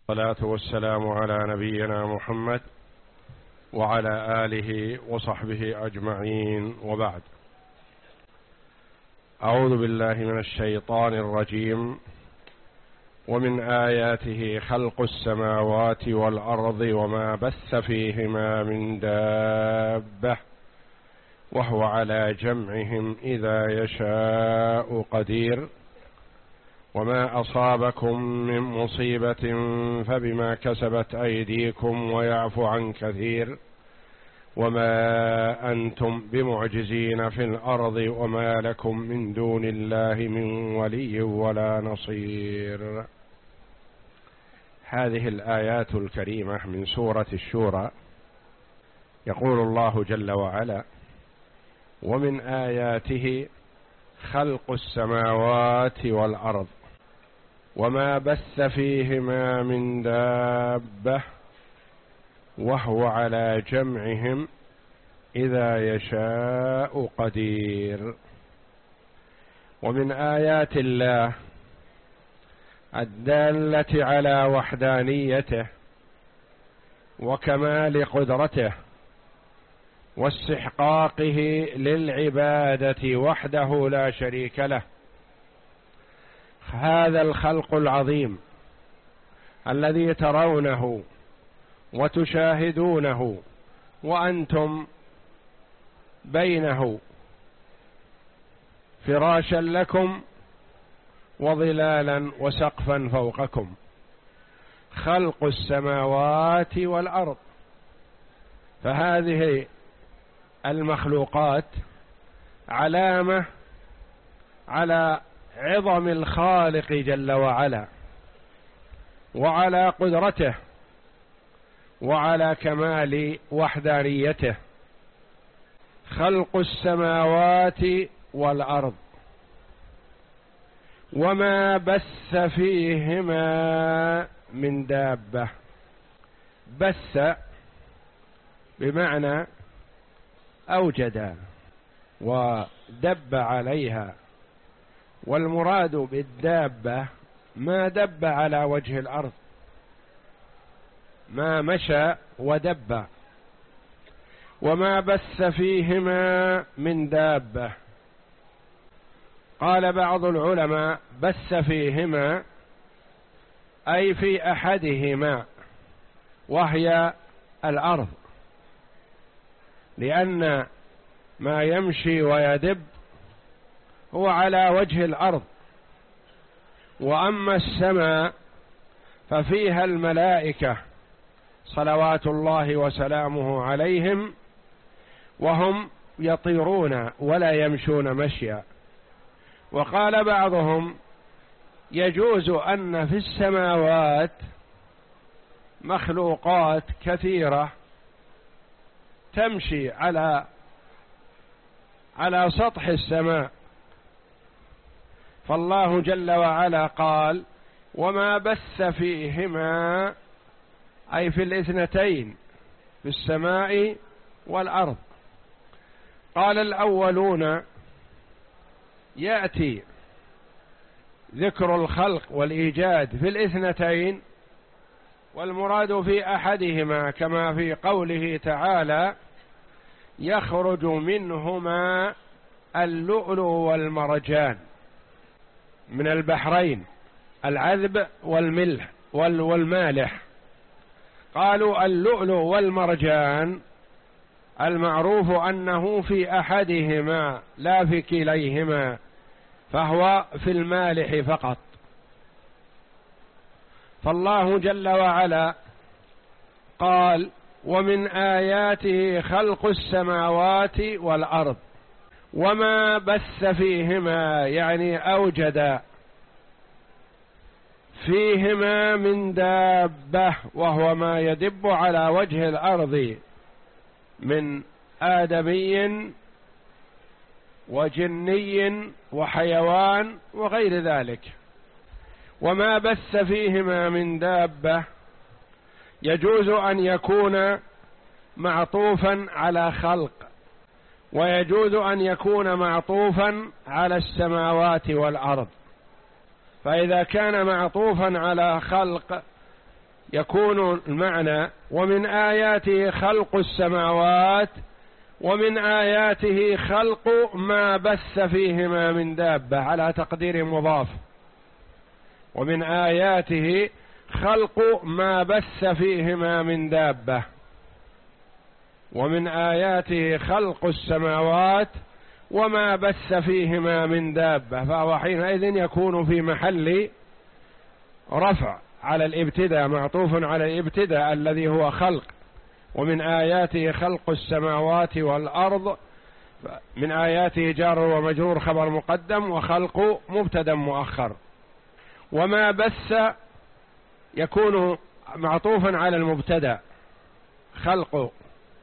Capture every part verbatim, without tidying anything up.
والصلاة والسلام على نبينا محمد وعلى آله وصحبه أجمعين، وبعد. أعوذ بالله من الشيطان الرجيم. ومن آياته خلق السماوات والأرض وما بث فيهما من دابة وهو على جمعهم إذا يشاء قدير. وما أصابكم من مصيبة فبما كسبت أيديكم ويعفو عن كثير وما أنتم بمعجزين في الأرض وما لكم من دون الله من ولي ولا نصير. هذه الآيات الكريمة من سورة الشورى. يقول الله جل وعلا: ومن آياته خلق السماوات والأرض وما بث فيهما من دابة وهو على جمعهم إذا يشاء قدير. ومن آيات الله الدالة على وحدانيته وكمال قدرته واستحقاقه للعبادة وحده لا شريك له، هذا الخلق العظيم الذي ترونه وتشاهدونه وأنتم بينه فراشا لكم وظلالا وسقفا فوقكم، خلق السماوات والأرض. فهذه المخلوقات علامة على عظم الخالق جل وعلا وعلى قدرته وعلى كمال وحدانيته. خلق السماوات والأرض وما بث فيهما من دابة. بث بمعنى أوجد ودب عليها، والمراد بالدابة ما دب على وجه الأرض، ما مشى ودب. وما بث فيهما من دابة، قال بعض العلماء: بث فيهما أي في أحدهما وهي الأرض، لأن ما يمشي ويدب هو على وجه الأرض. وأما السماء ففيها الملائكة صلوات الله وسلامه عليهم، وهم يطيرون ولا يمشون مشيا. وقال بعضهم: يجوز أن في السماوات مخلوقات كثيرة تمشي على على سطح السماء، فالله جل وعلا قال: وما بث فيهما، أي في الاثنتين، في السماء والأرض. قال الأولون: يأتي ذكر الخلق والإيجاد في الاثنتين، والمراد في أحدهما، كما في قوله تعالى: يخرج منهما اللؤلؤ والمرجان من البحرين، العذب والملح والمالح. قالوا اللؤلؤ والمرجان المعروف أنه في أحدهما لا في كليهما، فهو في المالح فقط. فالله جل وعلا قال: ومن آياته خلق السماوات والأرض وما بث فيهما، يعني أوجد فيهما من دابة، وهو ما يدب على وجه الأرض من آدمي وجني وحيوان وغير ذلك. وما بث فيهما من دابة يجوز أن يكون معطوفا على خلق، ويجوز أن يكون معطوفا على السماوات والأرض. فإذا كان معطوفا على خلق يكون المعنى ومن آياته خلق السماوات ومن آياته خلق ما بث فيهما من دابة على تقدير مضاف، ومن آياته خلق ما بث فيهما من دابة، ومن آياته خلق السماوات وما بث فيهما من دابة، فهو حينئذ يكون في محل رفع على الابتداء، معطوف على الابتداء الذي هو خلق. ومن آياته خلق السماوات والأرض، من آياته جار ومجرور خبر مقدم، وخلق مبتدا مؤخر. وما بث يكون معطوفا على المبتدا خلق،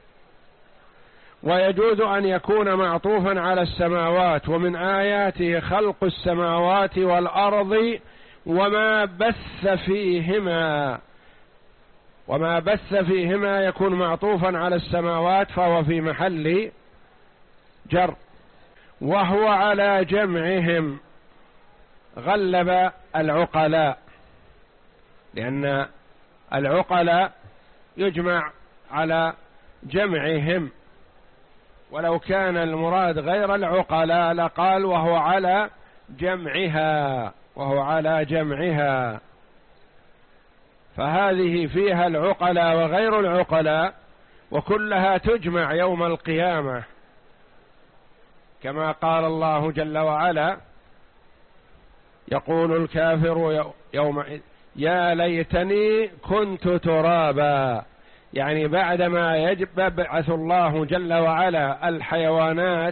ويجوز أن يكون معطوفا على السماوات. ومن آياته خلق السماوات والأرض وما بث فيهما، وما بث فيهما يكون معطوفا على السماوات فهو في محل جر. وهو على جمعهم، غلب العقلاء، لأن العقلاء يجمع على جمعهم، ولو كان المراد غير العقلاء لقال وهو على جمعها، وهو على جمعها، فهذه فيها العقلاء وغير العقلاء، وكلها تجمع يوم القيامة، كما قال الله جل وعلا: يقول الكافر يومئذ يا ليتني كنت ترابا، يعني بعدما يبعث الله جل وعلا الحيوانات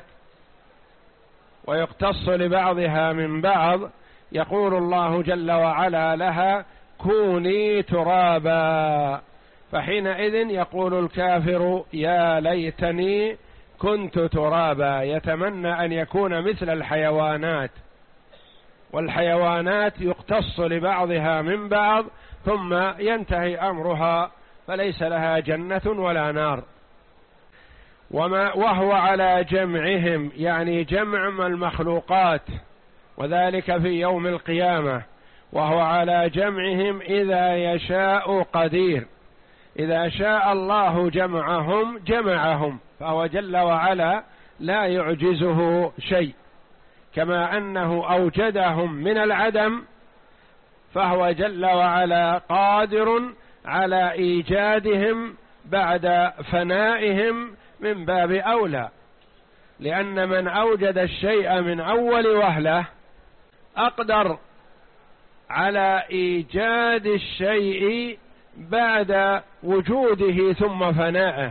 ويقتص لبعضها من بعض، يقول الله جل وعلا لها: كوني ترابا، فحينئذ يقول الكافر يا ليتني كنت ترابا، يتمنى أن يكون مثل الحيوانات، والحيوانات يقتص لبعضها من بعض ثم ينتهي أمرها فليس لها جنة ولا نار. وما وهو على جمعهم، يعني جمع المخلوقات، وذلك في يوم القيامة. وهو على جمعهم إذا يشاء قدير، إذا شاء الله جمعهم جمعهم، فهو جل وعلا لا يعجزه شيء، كما أنه أوجدهم من العدم فهو جل وعلا قادر على إيجادهم بعد فنائهم من باب أولى، لأن من أوجد الشيء من أول وهلة أقدر على إيجاد الشيء بعد وجوده ثم فنائه.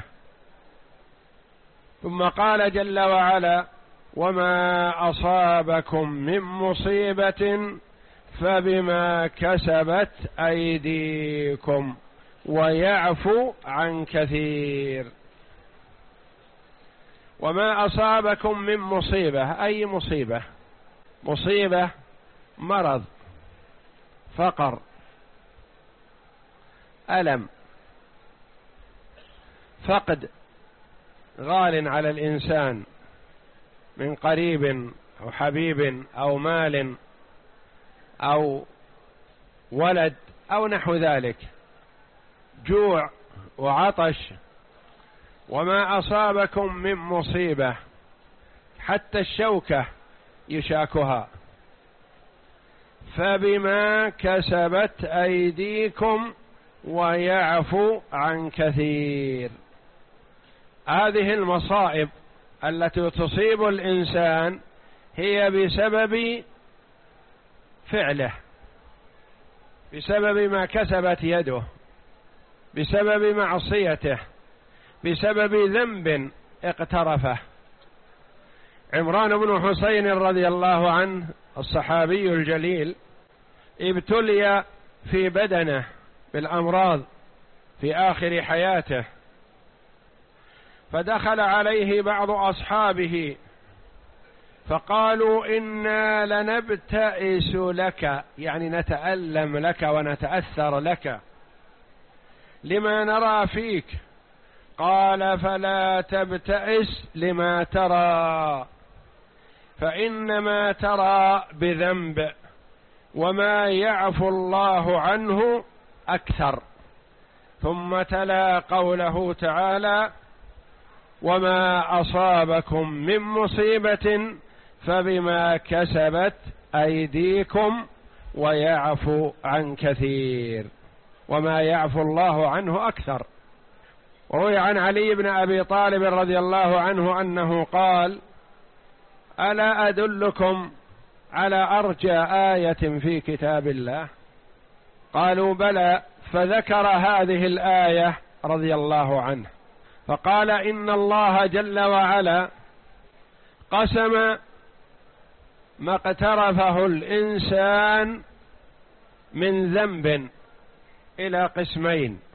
ثم قال جل وعلا: وما أصابكم من مصيبة فبما كسبت أيديكم ويعفو عن كثير. وما أصابكم من مصيبة، أي مصيبة؟ مصيبة مرض، فقر، ألم، فقد غال على الإنسان من قريب أو حبيب أو مال أو ولد أو نحو ذلك، جوع وعطش. وما أصابكم من مصيبة، حتى الشوكة يشاكها، فبما كسبت أيديكم ويعفو عن كثير. هذه المصائب التي تصيب الإنسان هي بسبب فعله، بسبب ما كسبت يده، بسبب معصيته، بسبب ذنب اقترفه. عمران بن حسين رضي الله عنه الصحابي الجليل ابتلي في بدنه بالأمراض في آخر حياته، فدخل عليه بعض أصحابه فقالوا: إنا لنبتئس لك، يعني نتألم لك ونتأثر لك لما نرى فيك. قال: فلا تبتئس لما ترى، فإنما ترى بذنب، وما يعفو الله عنه أكثر. ثم تلا قوله تعالى: وما أصابكم من مصيبة فبما كسبت أيديكم ويعفو عن كثير، وما يعفو الله عنه أكثر. وروي عن علي بن أبي طالب رضي الله عنه أنه قال: ألا أدلكم على أرجى آية في كتاب الله؟ قالوا: بلى. فذكر هذه الآية رضي الله عنه، فقال: إن الله جل وعلا قسم ما اقترفه الإنسان من ذنب إلى قسمين: